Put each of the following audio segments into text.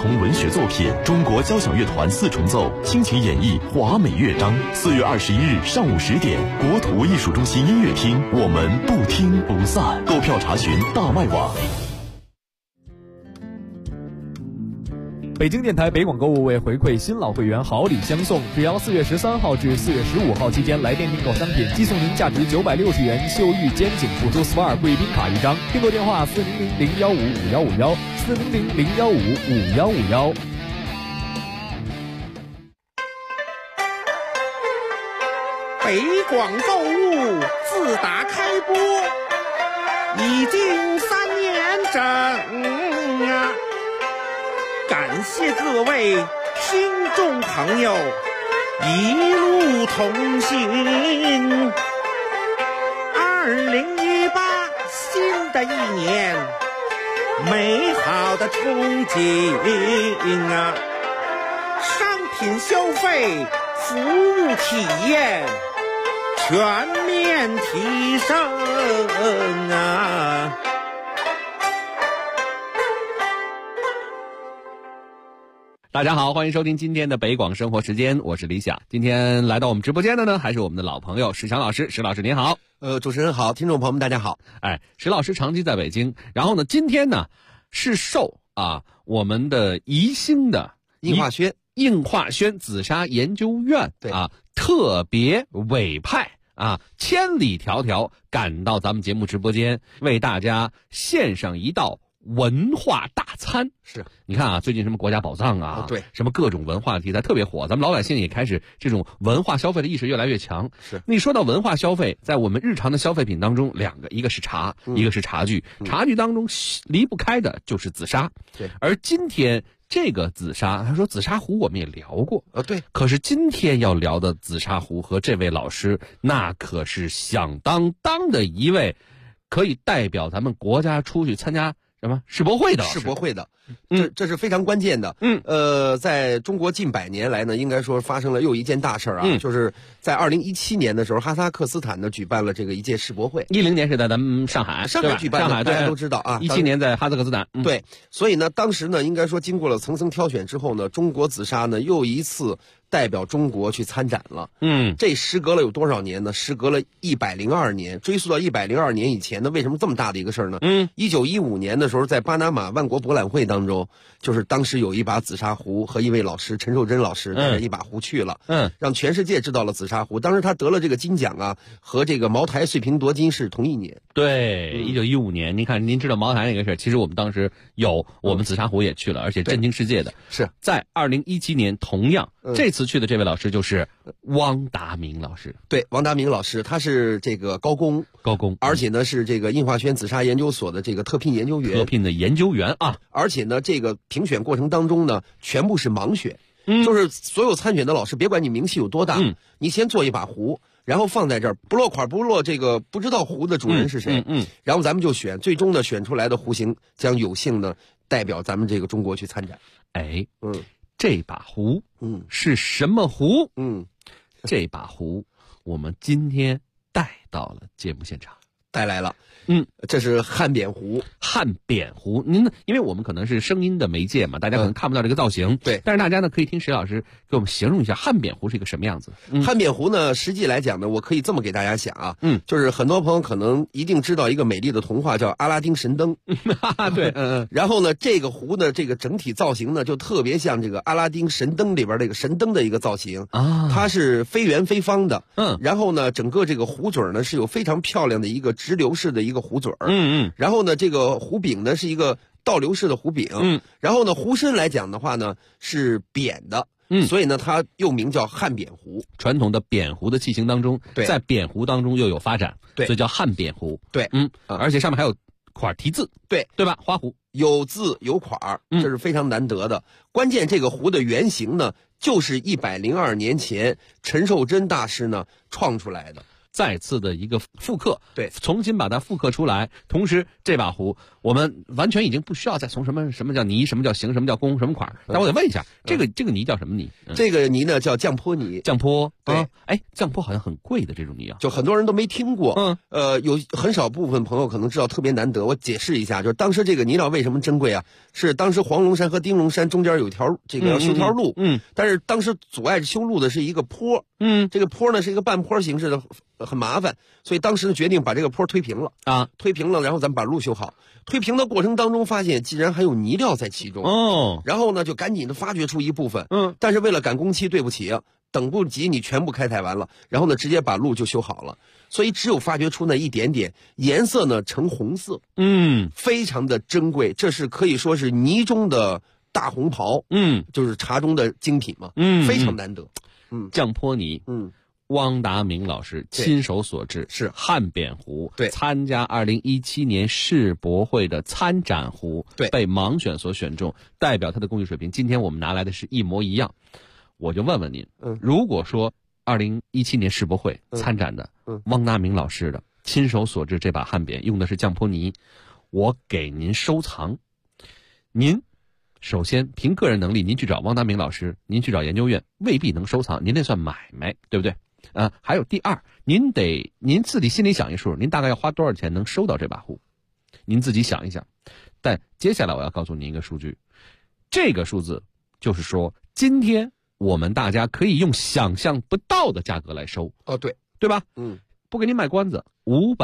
童文学作品，中国交响乐团4重奏倾情演绎华美乐章。4月21日上午10点，国土艺术中心音乐厅，我们不听不散。购票查询大麦网。 北京电台北广购物为回馈新老会员好礼相送，只要4月13号至4月15号期间来电订购商品，即送您价值960元秀玉肩颈辅助 SPA 贵宾卡1张。订购电话400-015-5151 400-015-5151。 北广购物自打开播已经3年整啊！感谢各位听众朋友一路同行。2018新的一年，美好的憧憬啊！商品消费、服务体验全面提升啊！ 大家好，欢迎收听今天的北广生活时间，我是李想。今天来到我们直播间的呢，还是我们的老朋友石强老师。石老师您好。 主持人好，听众朋友们大家好。 石老师长期在北京，然后呢，今天呢是受我们的宜兴的应化轩紫砂研究院特别委派千里迢迢赶到咱们节目直播间，为大家献上一道文化大餐。 是， 你看最近什么国家宝藏对， 什么各种文化题材特别火，咱们老百姓也开始这种文化消费的意识越来越强。 是， 你说到文化消费，在我们日常的消费品当中，两个，一个是茶，一个是茶具。茶具当中离不开的就是紫砂。 对， 而今天这个紫砂，他说紫砂壶我们也聊过， 对。 可是今天要聊的紫砂壶和这位老师，那可是响当当的一位，可以代表咱们国家出去参加什么世博会的， 这是非常关键的。在中国近100年来呢，应该说发生了又一件大事就是在2017年的时候，哈萨克斯坦呢举办了这个一届世博会。 10年是在咱们上海举办的， 上海大家都知道 17年在哈萨克斯坦。 对，所以呢，当时呢，应该说经过了层层挑选之后呢，中国紫砂呢又一次代表中国去参展了。这时隔了有多少年呢？时隔了102年，追溯到102年以前呢，为什么这么大的一个事儿呢？1915年的时候，在巴拿马万国博览会当中，就是当时有一把紫砂壶和一位老师陈寿珍老师带着一把壶去了，让全世界知道了紫砂壶。当时他得了这个金奖和这个茅台碎瓶夺金是同一年。 对，1915年，您看，您知道茅台那个事儿，其实我们当时我们紫砂壶也去了，而且震惊世界的。 是在2017年，同样这次去的这位老师就是汪达明老师。 对，汪达明老师，他是这个高工，而且呢是这个应化轩紫砂研究所的这个特聘研究员， 而且呢这个评选过程当中呢，全部是盲选，就是所有参选的老师，别管你名气有多大，你先做一把壶，然后放在这儿，不落款不落这个不知道壶的主人是谁，然后咱们就选，最终呢选出来的壶型将有幸呢代表咱们这个中国去参展。 这把壶是什么壶？这把壶我们今天带到了节目现场， 带来了。这是汉扁壶。 您呢？因为我们可能是声音的媒介嘛，大家可能看不到这个造型。 对， 但是大家呢可以听石老师给我们形容一下汉扁壶是一个什么样子。 汉扁壶呢，实际来讲呢，我可以这么给大家讲就是很多朋友可能一定知道一个美丽的童话叫《阿拉丁神灯》。 对， 然后呢，这个壶的这个整体造型呢，就特别像这个《阿拉丁神灯》里边这个神灯的一个造型它是非圆非方的。然后呢，整个这个壶嘴呢是有非常漂亮的一个直流式的一个壶嘴然后呢，这个壶柄呢是一个倒流式的壶柄然后呢，壶身来讲的话呢是扁的。所以呢，它又名叫汉扁壶。 传统的扁壶的器型当中，在扁壶当中又有发展，所以叫汉扁壶。 对， 而且上面还有款题字，对吧？花壶有字有款这是非常难得的。关键这个壶的原型呢，就是102年前陈寿珍大师呢创出来的。 再次的一个复刻， 对， 重新把它复刻出来。同时，这把壶我们完全已经不需要再从什么叫泥，什么叫形，什么叫工，什么款。但我得问一下，这个泥叫什么泥？ 这个泥呢叫降坡泥。 降坡， 对， 降坡好像很贵的这种泥啊， 就很多人都没听过。有很少部分朋友可能知道，特别难得。我解释一下，就是当时这个泥料为什么珍贵啊？是当时黄龙山和丁龙山中间有一条这个要修条路，但是当时阻碍修路的是一个坡，这个坡呢是一个半坡形式的，很麻烦，所以当时决定把这个坡推平了啊，推平了，然后咱们把路修好。推平的过程当中，发现竟然还有泥料在其中然后呢就赶紧的发掘出一部分，但是为了赶工期，对不起啊。等不及你全部开采完了，然后呢直接把路就修好了，所以只有发掘出那一点点，颜色呢呈红色，非常的珍贵，这是可以说是泥中的大红袍，就是茶中的精品嘛，非常难得。 降坡泥，汪达明老师亲手所制， 是汉扁壶， 对， 参加2017年世博会的参展壶， 对， 被盲选所选中，代表他的工艺水平。今天我们拿来的是一模一样。我就问问您，如果说2017年世博会参展的汪达明老师的亲手所制这把汉扁用的是降坡泥，我给您收藏，您首先凭个人能力，您去找汪达明老师，您去找研究院未必能收藏，您那算买卖，对不对？还有第二，您自己心里想一数，您大概要花多少钱能收到这把壶？您自己想一想。但接下来我要告诉您一个数据，这个数字就是说，今天我们大家可以用想象不到的价格来收。对吧？不给您卖关子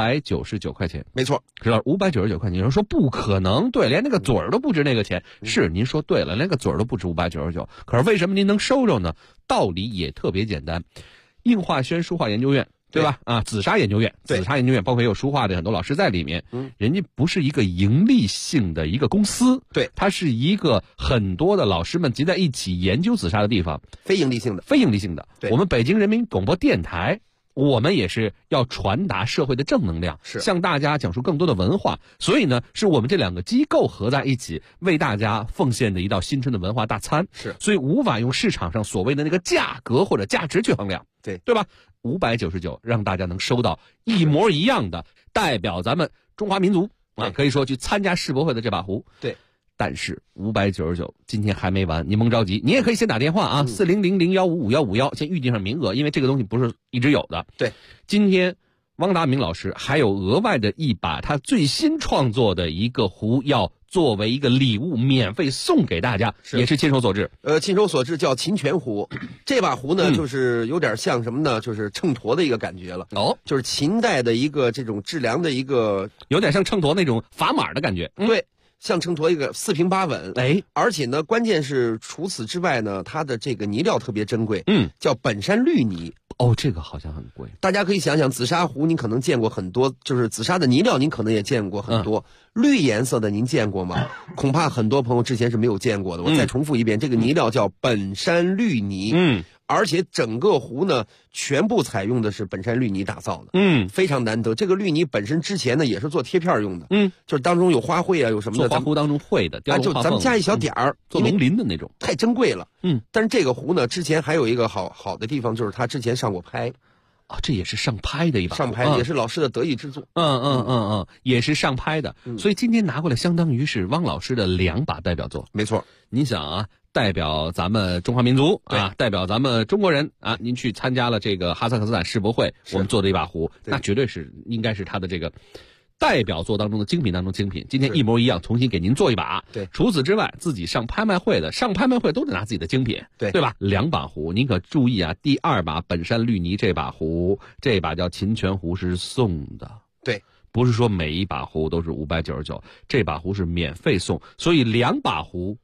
，599块钱， 没错， 知道599块钱。有人说不可能，对，连那个嘴儿都不值那个钱。是，您说对了，连个嘴儿都不值599。可是为什么您能收着呢？道理也特别简单，应化轩书画研究院。对吧？紫砂研究院，包括也有书画的很多老师在里面。人家不是一个盈利性的一个公司， 对， 它是一个很多的老师们集在一起研究紫砂的地方， 非盈利性的。 对，我们北京人民广播电台，我们也是要传达社会的正能量， 是向大家讲述更多的文化。所以呢，是我们这两个机构合在一起，为大家奉献的一道新春的文化大餐。 是， 所以无法用市场上所谓的那个价格或者价值去衡量，对吧？599让大家能收到一模一样的代表咱们中华民族可以说去参加世博会的这把壶。 对， 但是599今天还没完，您甭着急，你也可以先打电话40001555151先预定上名额，因为这个东西不是一直有的。 对， 今天汪达明老师还有额外的一把他最新创作的一个壶，要作为一个礼物免费送给大家，也是亲手所制。 亲手所制叫秦泉壶。这把壶呢，就是有点像什么呢？就是秤砣的一个感觉了。就是秦代的一个这种质量的一个， 有点像秤砣那种砝码的感觉。 对，像秤砣一个4平8稳。而且呢，关键是除此之外呢，它的这个泥料特别珍贵。叫本山绿泥。 这个好像很贵。 大家可以想想，紫砂壶您可能见过很多，就是紫砂的泥料您可能也见过很多。绿颜色的您见过吗？恐怕很多朋友之前是没有见过的。我再重复一遍，这个泥料叫本山绿泥。而且整个壶呢，全部采用的是本山绿泥打造的。非常难得。这个绿泥本身之前呢，也是做贴片用的。就是当中有花卉有什么的。 做花壶当中会的， 就咱们加一小点儿， 做龙鳞的那种， 太珍贵了。但是这个壶呢，之前还有一个好的地方，就是它之前上过拍。 这也是上拍的一把， 上拍也是老师的得意之作。 也是上拍的。所以今天拿过来，相当于是汪老师的2把代表作。 没错， 您想代表咱们中华民族代表咱们中国人您去参加了这个哈萨克斯坦世博会，我们做的一把壶，那绝对是应该是他的这个代表作当中的精品当中精品。今天一模一样，重新给您做一把。 对， 除此之外，自己上拍卖会都得拿自己的精品，对吧？2把壶，您可注意第2把本山绿泥这把壶，这把叫秦泉壶是送的。 对， 不是说每一把壶都是599，这把壶是免费送，所以2把壶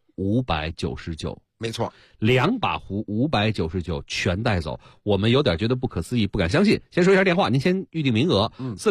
599。 没错 ，2把壶599全带走，我们有点觉得不可思议，不敢相信。先说一下电话，您先预定名额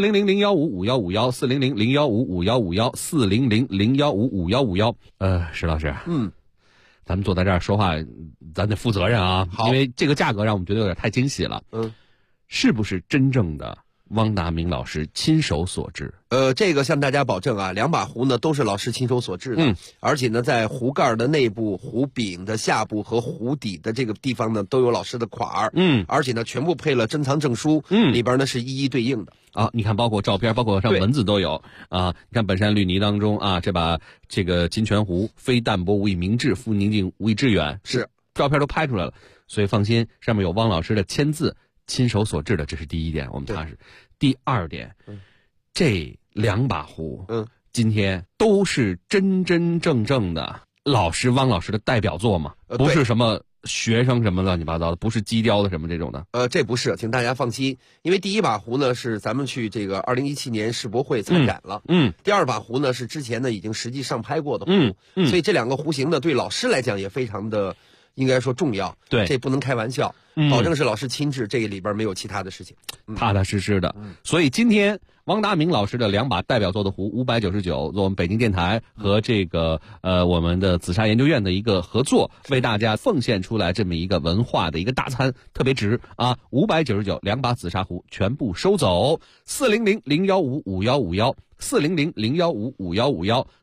，40001555151，400015551，400015551。石老师，咱们坐在这儿说话，咱得负责任啊，因为这个价格让我们觉得有点太惊喜了。是不是真正的汪达明老师亲手所制？ 这个向大家保证2把壶呢都是老师亲手所制的。而且呢，在壶盖的内部、壶柄的下部和壶底的这个地方呢，都有老师的款儿。而且呢，全部配了珍藏证书。里边呢是一一对应的。 你看，包括照片，包括上文字都有你看本山绿泥当中这个金泉壶，非淡泊无以明志，复宁静无以致远， 是照片都拍出来了。 所以放心，上面有汪老师的签字，亲手所制的，这是第一点，我们踏实。第二点，这2把壶，今天都是真真正正的汪老师的代表作嘛，不是什么学生什么乱七八糟的，不是机雕的什么这种的。 这不是，请大家放心，因为第1把壶呢是咱们去这个2017年世博会参展了，第2把壶呢是之前呢已经实际上拍过的壶，所以这2个壶型呢对老师来讲也非常的应该说重要， 对， 这不能开玩笑，保证是老师亲制，这个里边没有其他的事情， 踏踏实实的。所以今天汪达明老师的2把代表作的壶599，做我们北京电台和这个我们的紫砂研究院的一个合作，为大家奉献出来这么一个文化的一个大餐，特别值啊！599 2把紫砂壶全部收走，400-015-5151 400-015-5151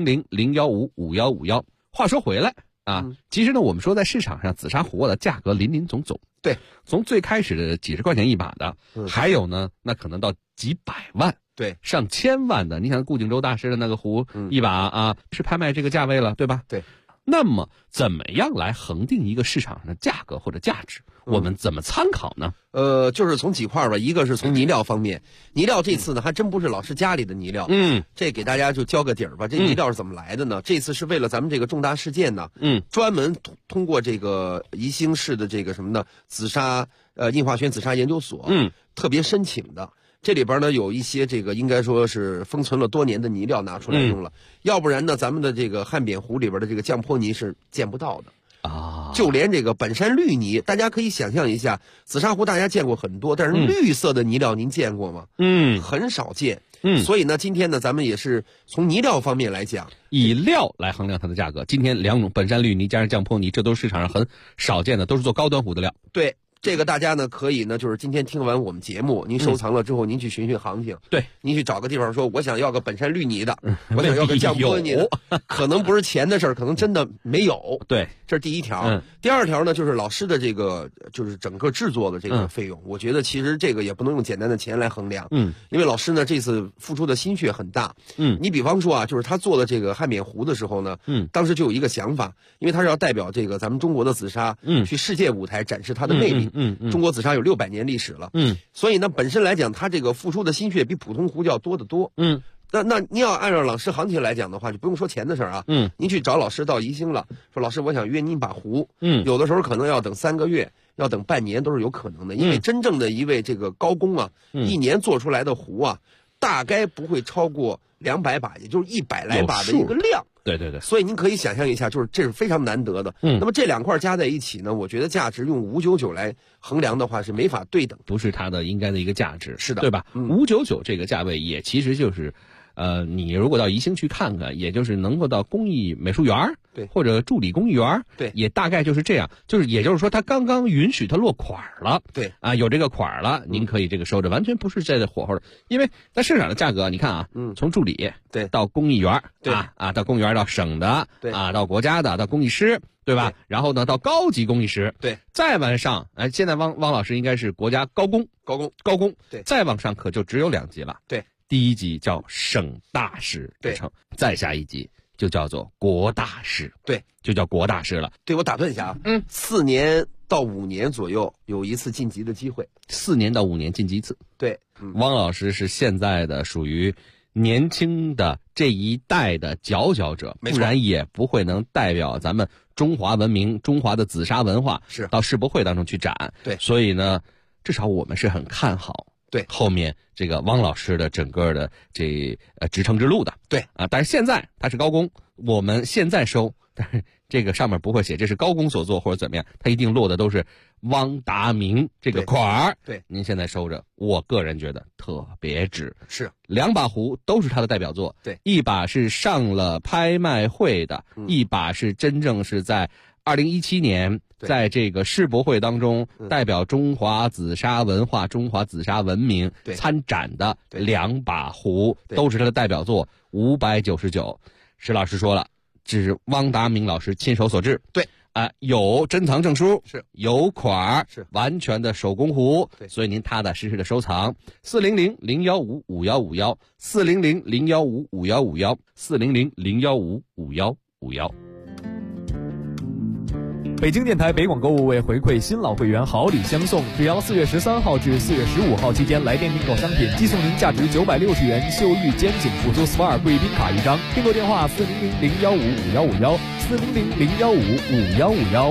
400-015-5151。话说回来其实呢，我们说在市场上紫砂壶的价格林林总总， 对， 从最开始的几十块钱1把的，还有呢，那可能到几百万， 对， 上千万的。你想顾景舟大师的那个壶1把是拍卖这个价位了，对吧？ 对。 那么怎么样来恒定一个市场上的价格或者价值？我们怎么参考呢？ 就是从几块吧，一个是从泥料方面，泥料这次呢还真不是老师家里的泥料，这给大家就交个底儿吧。这泥料是怎么来的呢？这次是为了咱们这个重大事件呢，专门通过这个宜兴市的这个什么呢紫砂印化学紫砂研究所，特别申请的。这里边呢有一些这个应该说是封存了多年的泥料拿出来用了，要不然呢咱们的这个汉扁壶里边的这个降坡泥是见不到的就连这个本山绿泥，大家可以想象一下，紫砂壶大家见过很多，但是绿色的泥料您见过吗？很少见。所以呢，今天呢，咱们也是从泥料方面来讲， 以料来衡量它的价格。今天2种本山绿泥加上降坡泥，这都是市场上很少见的，都是做高端壶的料。 对。这个大家呢可以呢，就是今天听完我们节目，您收藏了之后，您去寻寻行情。 对， 您去找个地方说，我想要个本山绿泥的，我想要个降坡泥的，可能不是钱的事儿，可能真的没有。 对， 这是第一条。第二条呢，就是老师的这个就是整个制作的这个费用，我觉得其实这个也不能用简单的钱来衡量。因为老师呢这次付出的心血很大。你比方说就是他做的这个汉扁壶的时候呢，当时就有一个想法，因为他是要代表这个咱们中国的紫砂，去世界舞台展示它的魅力。中国紫砂有600年历史了，所以呢，本身来讲，它这个付出的心血比普通壶就要多得多，那你要按照老师行情来讲的话，就不用说钱的事儿啊，您去找老师到宜兴了，说老师我想约您把壶，有的时候可能要等3个月，要等半年都是有可能的，因为真正的一位这个高工啊，一年做出来的壶啊，大概不会超过200把，也就是100来把的一个量。 对对对， 所以您可以想象一下，就是这是非常难得的。那么这2块加在一起呢，我觉得价值用599来衡量的话是没法对等， 不是它的应该的一个价值， 是的， 对吧？599这个价位也其实就是。你如果到宜兴去看看，也就是能够到工艺美术园， 对， 或者助理工艺园， 对， 也大概就是这样，也就是说，它刚刚允许它落款了， 对， 有这个款了，您可以这个收着，完全不是在火候的，因为在市场的价格，你看啊，从助理对到工艺园， 对到工艺园到省的， 对到国家的，到工艺师，对吧？然后呢，到高级工艺师， 对， 再往上，现在汪老师应该是国家高工， 对， 再往上可就只有2级了， 对。 第1级叫省大师之称，再下一级就叫做国大师， 对， 就叫国大师了。 对，我打断一下啊，4年到5年左右有一次晋级的机会 ，4年到5年晋级一次。 对， 汪老师是现在的属于年轻的这一代的佼佼者，不然也不会能代表咱们中华文明、中华的紫砂文化是到世博会当中去展。 对， 所以呢，至少我们是很看好。 对， 后面这个汪老师的整个的职称之路的， 对但是现在他是高工，我们现在收，但是这个上面不会写这是高工所做或者怎么样，他一定落的都是汪达明这个款儿。 对， 您现在收着，我个人觉得特别值。 是 2把壶都是他的代表作， 对， 一把是上了拍卖会的，一把是真正是在2017年。在这个世博会当中，代表中华紫砂文化、中华紫砂文明参展的2把壶，都是他的代表作，599。石老师说了，这是汪达明老师亲手所制， 对， 有珍藏证书， 是有款， 是完全的手工壶， 对， 所以您踏踏实实的收藏。400-015-5151 400-015-5151 400-015-5151。 北京电台北广购物为回馈新老会员好礼相送，只要4月13号至4月15号期间来电订购商品，寄送您价值960元秀玉肩颈辅助 SPA 贵宾卡一张。订购电话400-015-5151，400-015-5151。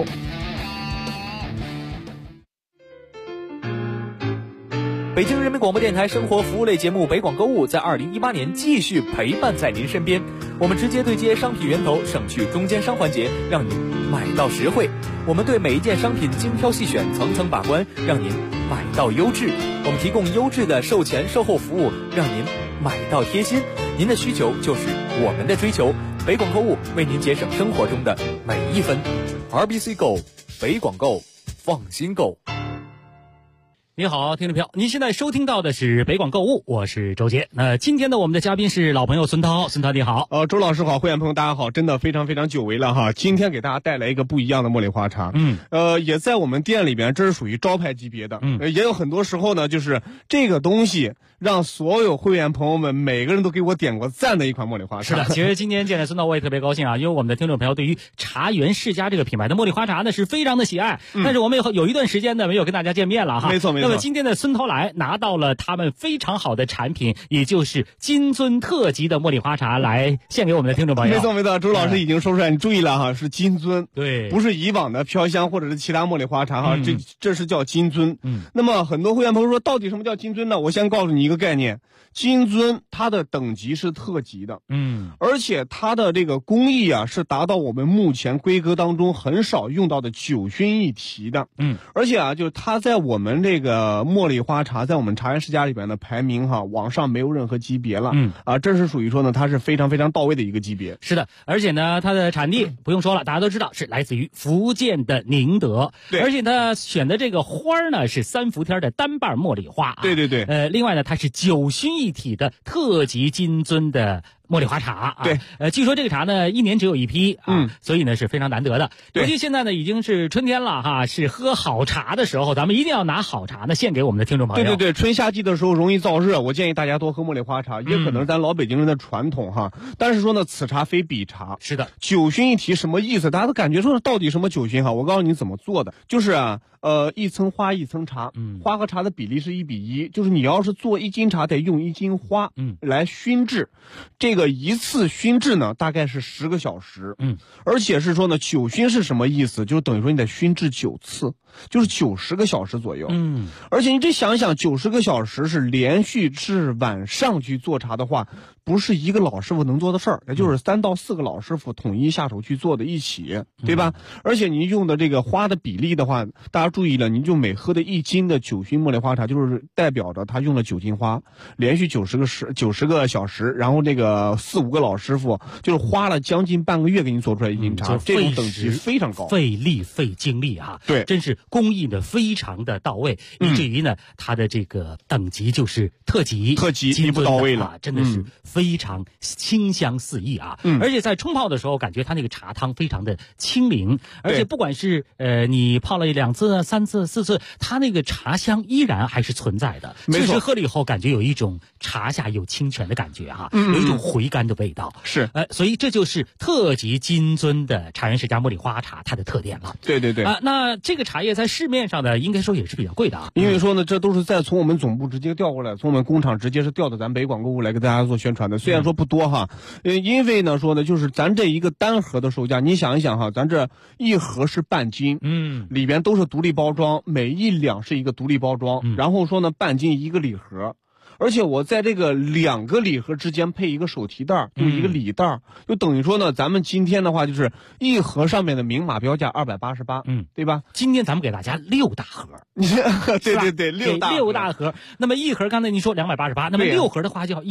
北京人民广播电台生活服务类节目《北广购物》在2018年继续陪伴在您身边。我们直接对接商品源头，省去中间商环节，让您买到实惠。我们对每一件商品精挑细选，层层把关，让您买到优质。我们提供优质的售前售后服务，让您买到贴心。您的需求就是我们的追求。北广购物为您节省生活中的每一分。RBC Go， 北广购，放心购。 你好，听众朋友，您现在收听到的是北广购物，我是周杰。那今天呢，我们的嘉宾是老朋友孙涛，孙涛你好。 周老师好，会员朋友大家好，真的非常非常久违了哈。今天给大家带来一个不一样的茉莉花茶，也在我们店里边，这是属于招牌级别的，也有很多时候呢，就是这个东西让所有会员朋友们每个人都给我点过赞的一款茉莉花茶。 是的，其实今天见到孙涛我也特别高兴啊，因为我们的听众朋友对于茶园世家这个品牌的茉莉花茶呢是非常的喜爱，但是我们有一段时间呢没有跟大家见面了哈。 没错。 那么今天的孙涛来拿到了他们非常好的产品，也就是金樽特级的茉莉花茶来献给我们的听众朋友。 没错，周老师已经说出来，你注意了哈，是金樽， 对， 不是以往的飘香或者是其他茉莉花茶哈，这是叫金樽。那么很多会员朋友说，到底什么叫金樽呢？我先告诉你一个概念，金樽它的等级是特级的，而且它的这个工艺啊是达到我们目前规格当中很少用到的9熏一提的，而且啊，就是它在我们这个茉莉花茶在我们茶园世家里边的排名哈，往上没有任何级别了，这是属于说呢，它是非常非常到位的一个级别。 是的，而且呢，它的产地不用说了，大家都知道是来自于福建的宁德， 对， 而且它选的这个花呢是3伏天的单瓣茉莉花， 对， 另外呢，它是9熏一体的特级金樽的茉莉花茶啊， 对， 据说这个茶呢1年只有一批啊，所以呢是非常难得的。尤其现在呢已经是春天了哈，是喝好茶的时候，咱们一定要拿好茶呢献给我们的听众朋友。 对，春夏季的时候容易燥热，我建议大家多喝茉莉花茶，也可能是咱老北京人的传统哈。但是说呢，此茶非彼茶。 是的 ，9熏一提什么意思？大家都感觉说到底什么9熏哈？我告诉你怎么做的，就是啊，一层花一层茶，花和茶的比例是1比1，就是你要是做1斤茶得用1斤花，来熏制。这个一次熏制呢，大概是10个小时，而且是说呢，9熏是什么意思？就等于说你得熏制9次，就是90个小时左右，而且你这想一想，90个小时是连续至晚上去做茶的话，不是一个老师傅能做的事儿，也就是3到4个老师傅统一下手去做的一起，对吧？而且你用的这个花的比例的话，大家注意了，你就每喝的1斤的9熏茉莉花茶，就是代表着它用了9斤花，连续90个小时，然后这个4、5个老师傅就是花了将近半个月给你做出来1斤茶，这种等级非常高， 费力费精力啊， 对， 真是工艺的非常的到位，以至于呢，它的这个等级就是特级一步到位了， 真的是非常清香四溢啊！而且在冲泡的时候，感觉它那个茶汤非常的清灵，而且不管是你泡了2次、3次、4次，它那个茶香依然还是存在的。 没错， 确实喝了以后，感觉有一种茶下有清泉的感觉哈，有一种回甘的味道。 是， 所以这就是特级金樽的茶园世家茉莉花茶它的特点了。 对啊，那这个茶叶在市面上呢，应该说也是比较贵的啊。 因为说呢，这都是从我们总部直接调过来，从我们工厂直接是调到咱北广购物来给大家做宣传的。虽然说不多哈，因为呢说呢，就是咱这一个单盒的售价，你想一想哈，咱这一盒是半斤，里边都是独立包装，每1两是一个独立包装，然后说呢半斤一个礼盒。而且我在这个2个礼盒之间配一个手提袋，就一个礼袋，就等于说呢，咱们今天的话就是一盒上面的明码标价288，对吧？ 今天咱们给大家6大盒， 对，6 大盒。那么一盒刚才您说288，那么6盒的话就要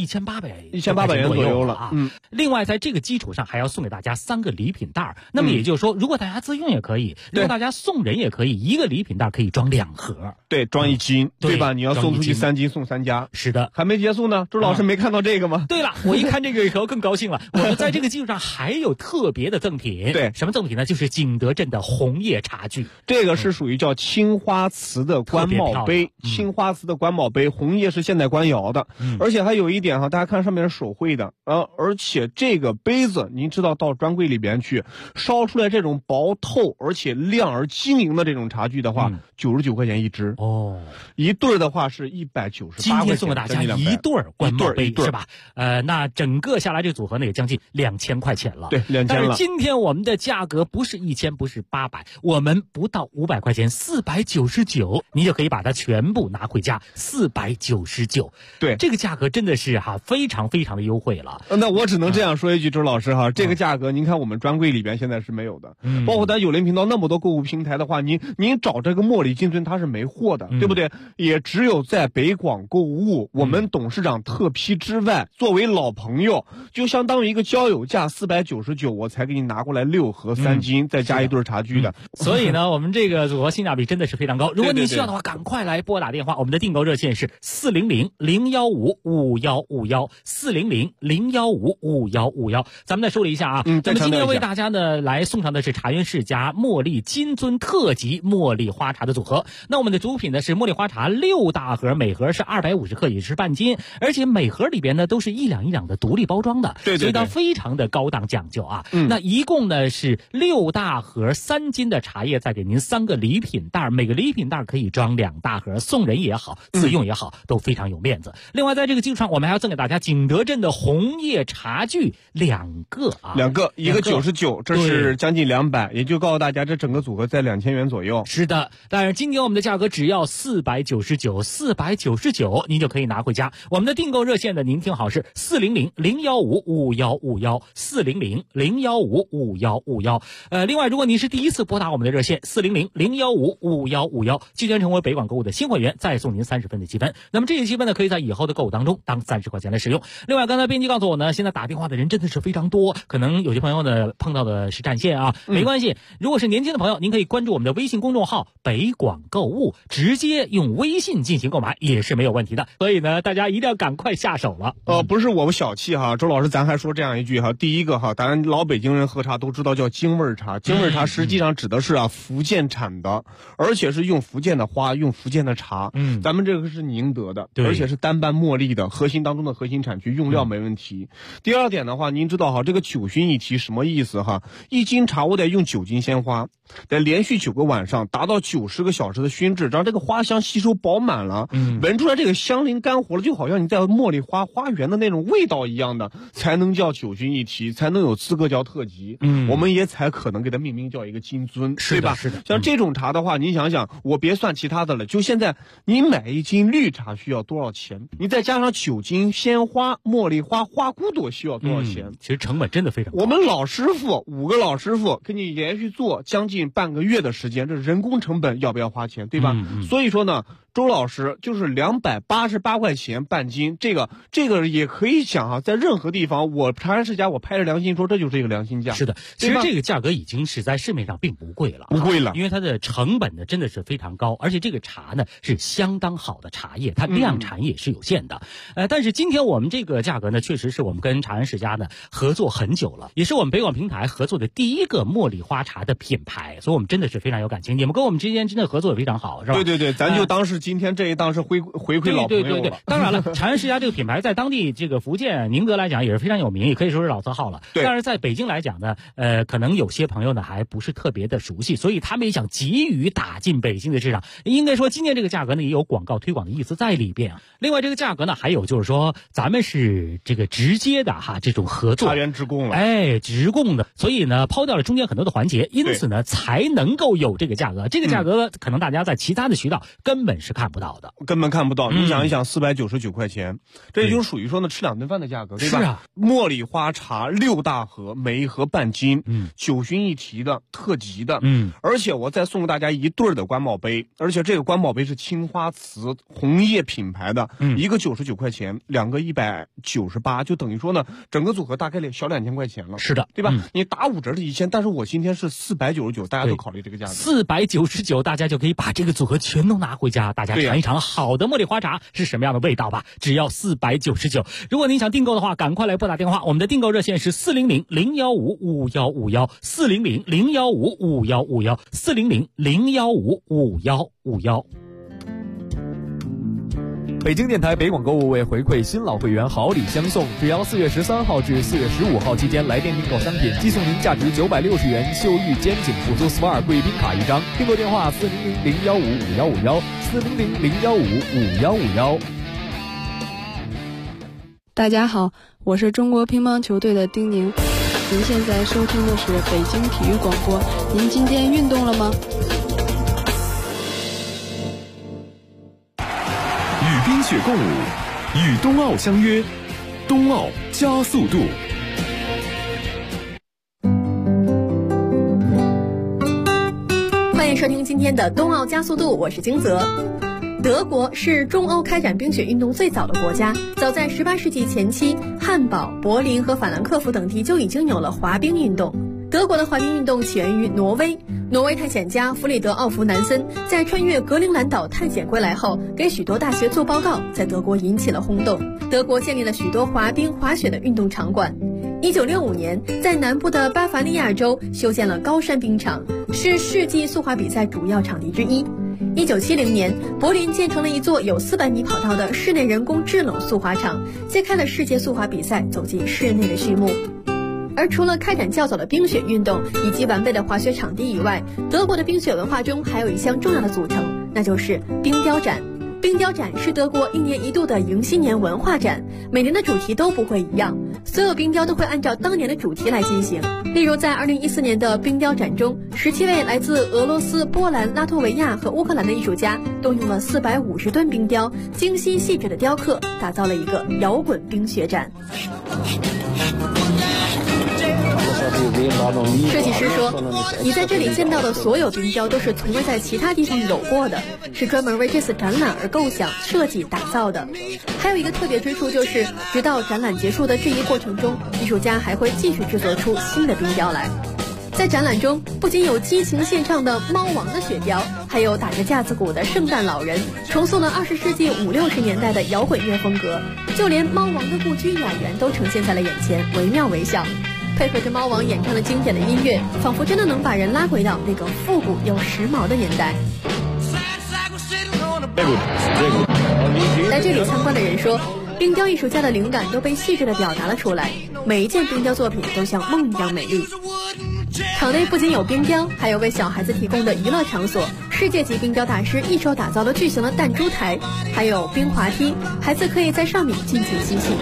1800 元左右了啊。另外在这个基础上还要送给大家3个礼品袋，那么也就是说，如果大家自用也可以，如果大家送人也可以，一个礼品袋可以装2盒， 对，装1斤，对吧？你要送出去3斤送3家， 是的。 的， 还没结束呢。周老师没看到这个吗？ 对了，我一看这个以后更高兴了。我们在这个基础上还有特别的赠品。 对， 什么赠品呢？就是景德镇的红叶茶具。 这个是属于叫青花瓷的官帽杯，青花瓷的官帽杯，红叶是现代官窑的，而且还有一点哈，大家看上面是手绘的，而且这个杯子您知道到专柜里边去烧出来这种薄透而且亮而晶莹的这种茶具的话，99块钱一只哦，一对的话是198块钱。 今天送给大家一对官帽杯是吧？那整个下来这个组合呢也将近2000块钱了。 对，2000了。 但是今天我们的价格不是1000，不是800，我们不到500块钱，499，你就可以把它全部拿回家，499。 对， 这个价格真的是非常非常的优惠了。 那我只能这样说一句，周老师这个价格您看我们专柜里边现在是没有的，包括咱有联频道那么多购物平台的话，您找这个茉莉金樽它是没货的，对不对？也只有在北广购物，我们董事长特批之外，作为老朋友，就相当于一个交友价499，我才给你拿过来6盒3斤，再加一对茶具的。 所以呢，我们这个组合性价比真的是非常高。如果你需要的话，赶快来拨打电话，我们的订购热线是400-015-5151，400-015-5151。咱们再说了一下那么今天为大家呢来送上的是茶园世家茉莉金樽特级茉莉花茶的组合。那我们的主品呢是茉莉花茶6大盒，每盒是250克，也是半斤，而且每盒里边呢都是1两1两的独立包装的， 对， 所以它非常的高档讲究那一共呢是6大盒3斤的茶叶，再给您3个礼品袋，每个礼品袋可以装2大盒，送人也好，自用也好，都非常有面子。另外在这个基础上，我们还要赠给大家景德镇的红叶茶具2个 ，2个，一个99，这是将近200，也就告诉大家这整个组合在2000元左右。 是的，但是今天我们的价格只要499，您就可以拿回家。我们的订购热线呢，您听好是400-015-5151，400-015-5151。另外如果您是第一次拨打我们的热线400-015-5151，即将成为北广购物的新会员，再送您30分的积分。那么这些积分呢，可以在以后的购物当中当30块钱来使用。另外刚才编辑告诉我呢，现在打电话的人真的是非常多，可能有些朋友呢碰到的是占线没关系，如果是年轻的朋友，您可以关注我们的微信公众号北广购物，直接用微信进行购买也是没有问题的。所以呢，大家一定要赶快下手了。 不是我们小气周老师，咱还说这样一句第一个咱老北京人喝茶都知道叫京味茶，京味茶实际上指的是福建产的，而且是用福建的花，用福建的茶。咱们这个是宁德的，而且是单瓣茉莉的核心当中的核心产区，用料没问题。第二点的话，您知道这个9熏一提什么意思？1斤茶我得用9斤鲜花，得连续9个晚上，达到90个小时的熏制，让这个花香吸收饱满了，闻出来这个香龄干活了，就好像你在茉莉花园的那种味道一样的，才能叫9熏一提，才能有资格叫特级。我们也才可能给它命名叫一个金樽，对吧？ 是的。 像这种茶的话，您想想，我别算其他的了，就现在你买1斤绿茶需要多少钱？你再加上9斤鲜花、茉莉花、花骨朵需要多少钱？ 其实成本真的非常高。 我们老师傅5个老师傅给你连续做将近半个月的时间，这人工成本要不要花钱，对吧？所以说呢，周老师就是288块钱半斤，这个也可以讲在任何地方，我茶园世家我拍着良心说，这就是一个良心价。 是的，其实这个价格已经是在市面上并不贵了，因为它的成本呢真的是非常高，而且这个茶呢是相当好的茶叶，它量产也是有限的。但是今天我们这个价格呢，确实是我们跟茶园世家呢合作很久了，也是我们北广平台合作的第一个茉莉花茶的品牌，所以我们真的是非常有感情。你们跟我们之间真的合作也非常好，是吧？ 对，咱就当是今天这一档是回馈老朋友了。 对，当然了，茶园世家这个品牌在当地这个福建宁德来讲也是非常有名，也可以说是老字号了。但是在北京来讲呢，可能有些朋友呢还不是特别的熟悉，所以他们也想急于打进北京的市场。应该说今天这个价格呢也有广告推广的意思在里边。另外这个价格呢还有就是说咱们是这个直接的这种合作， 茶园直供了， 直供的，所以呢抛掉了中间很多的环节，因此呢才能够有这个价格。这个价格可能大家在其他的渠道根本是看不到的， 根本看不到。你想一想，499块钱，这也就属于说呢吃2顿饭的价格，对吧？ 是啊， 茉莉花茶6大盒，每一盒半斤，9熏一提的特级的，而且我再送给大家一对的官帽杯，而且这个官帽杯是青花瓷红叶品牌的，一个99块钱，2个198，就等于说呢整个组合大概小2000块钱了， 是的， 对吧？你打5折是1000，但是我今天是499，大家都考虑这个价格 ，499大家就可以把这个组合全都拿回家，大家大家尝一尝好的茉莉花茶是什么样的味道吧。只要499。如果您想订购的话，赶快来拨打电话，我们的订购热线是400-015-5151，400-015-5151，400-015-5151。 北京电台北广购物为回馈新老会员好礼相送，只要4月13号至4月15号期间来电订购商品，寄送您价值960元秀玉肩颈辅助 SPA 贵宾卡1张。订购电话400-015-5151，400-015-5151。 大家好，我是中国乒乓球队的丁宁。您现在收听的是北京体育广播。您今天运动了吗？ 与冰雪共舞，与冬奥相约，冬奥加速度。 欢迎收听今天的冬奥加速度，我是金泽。德国是中欧开展冰雪运动最早的国家，早在18世纪前期，汉堡、柏林和法兰克福等地就已经有了滑冰运动。德国的滑冰运动起源于挪威，挪威探险家弗里德奥弗南森在穿越格陵兰岛探险归来后，给许多大学做报告，在德国引起了轰动。德国建立了许多滑冰、滑雪的运动场馆。1965年，在南部的巴伐利亚州修建了高山冰场，是世纪速滑比赛主要场地之一。1970年，柏林建成了一座有400米跑道的室内人工制冷速滑场，揭开了世界速滑比赛走进室内的序幕。而除了开展较早的冰雪运动以及完备的滑雪场地以外，德国的冰雪文化中还有一项重要的组成，那就是冰雕展。冰雕展是德国1年1度的迎新年文化展，每年的主题都不会一样，所有冰雕都会按照当年的主题来进行。例如在2014年的冰雕展中，17位来自俄罗斯、波兰、拉脱维亚和乌克兰的艺术家动用了450吨冰雕，精心细致的雕刻，打造了一个摇滚冰雪展。设计师说，你在这里见到的所有冰雕都是从未在其他地方有过的，是专门为这次展览而构想、设计、打造的。还有一个特别之处就是，直到展览结束的这一过程中，艺术家还会继续制作出新的冰雕来。在展览中，不仅有激情献唱的猫王的雪雕，还有打着架子鼓的圣诞老人，重塑了20世纪50、60年代的摇滚乐风格。就连猫王的故居雅园都呈现在了眼前，惟妙惟肖。配合着猫王演唱的经典的音乐，仿佛真的能把人拉回到那个复古又时髦的年代。来这里参观的人说，冰雕艺术家的灵感都被细致地表达了出来，每一件冰雕作品都像梦一样美丽。场内不仅有冰雕，还有为小孩子提供的娱乐场所，世界级冰雕大师一手打造了巨型的弹珠台，还有冰滑梯，孩子可以在上面尽情嬉戏。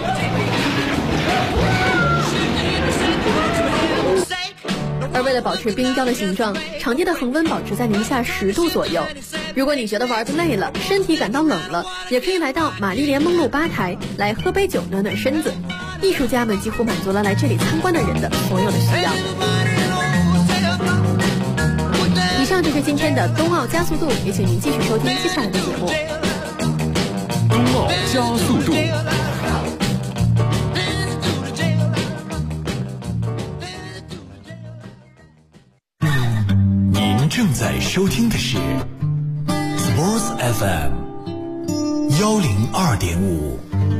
而为了保持冰雕的形状，场地的恒温保持在零下10度左右。如果你觉得玩得累了，身体感到冷了，也可以来到玛丽莲梦露吧台来喝杯酒暖暖身子。艺术家们几乎满足了来这里参观的人的所有的需要。以上就是今天的冬奥加速度，也请您继续收听接下来的节目。 冬奥加速度。正在收听的是 Sports FM 102.5。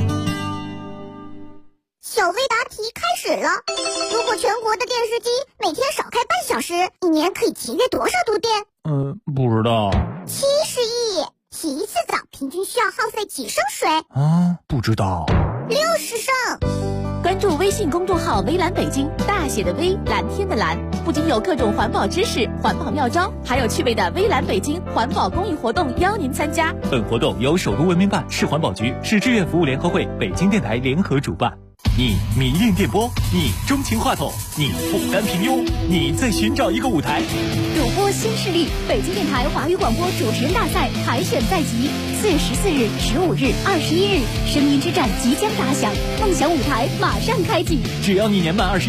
小微答题开始了。如果全国的电视机每天少开半小时，一年可以节约多少度电？ 不知道。 70亿。洗一次澡平均需要耗费几升水？ 不知道。 60升。 关注微信公众号微蓝北京，大写的微，蓝天的蓝，不仅有各种环保知识、环保妙招，还有趣味的微蓝北京环保公益活动邀您参加。 本活动由首都文明办、市环保局、市志愿服务联合会、北京电台联合主办。你迷恋电波，你钟情话筒，你不甘平庸，你在寻找一个舞台。 主播新势力，北京电台华语广播主持人大赛海选在即，4月14日、15日、21日，声音之战即将打响，梦想舞台马上开启。 只要你年满21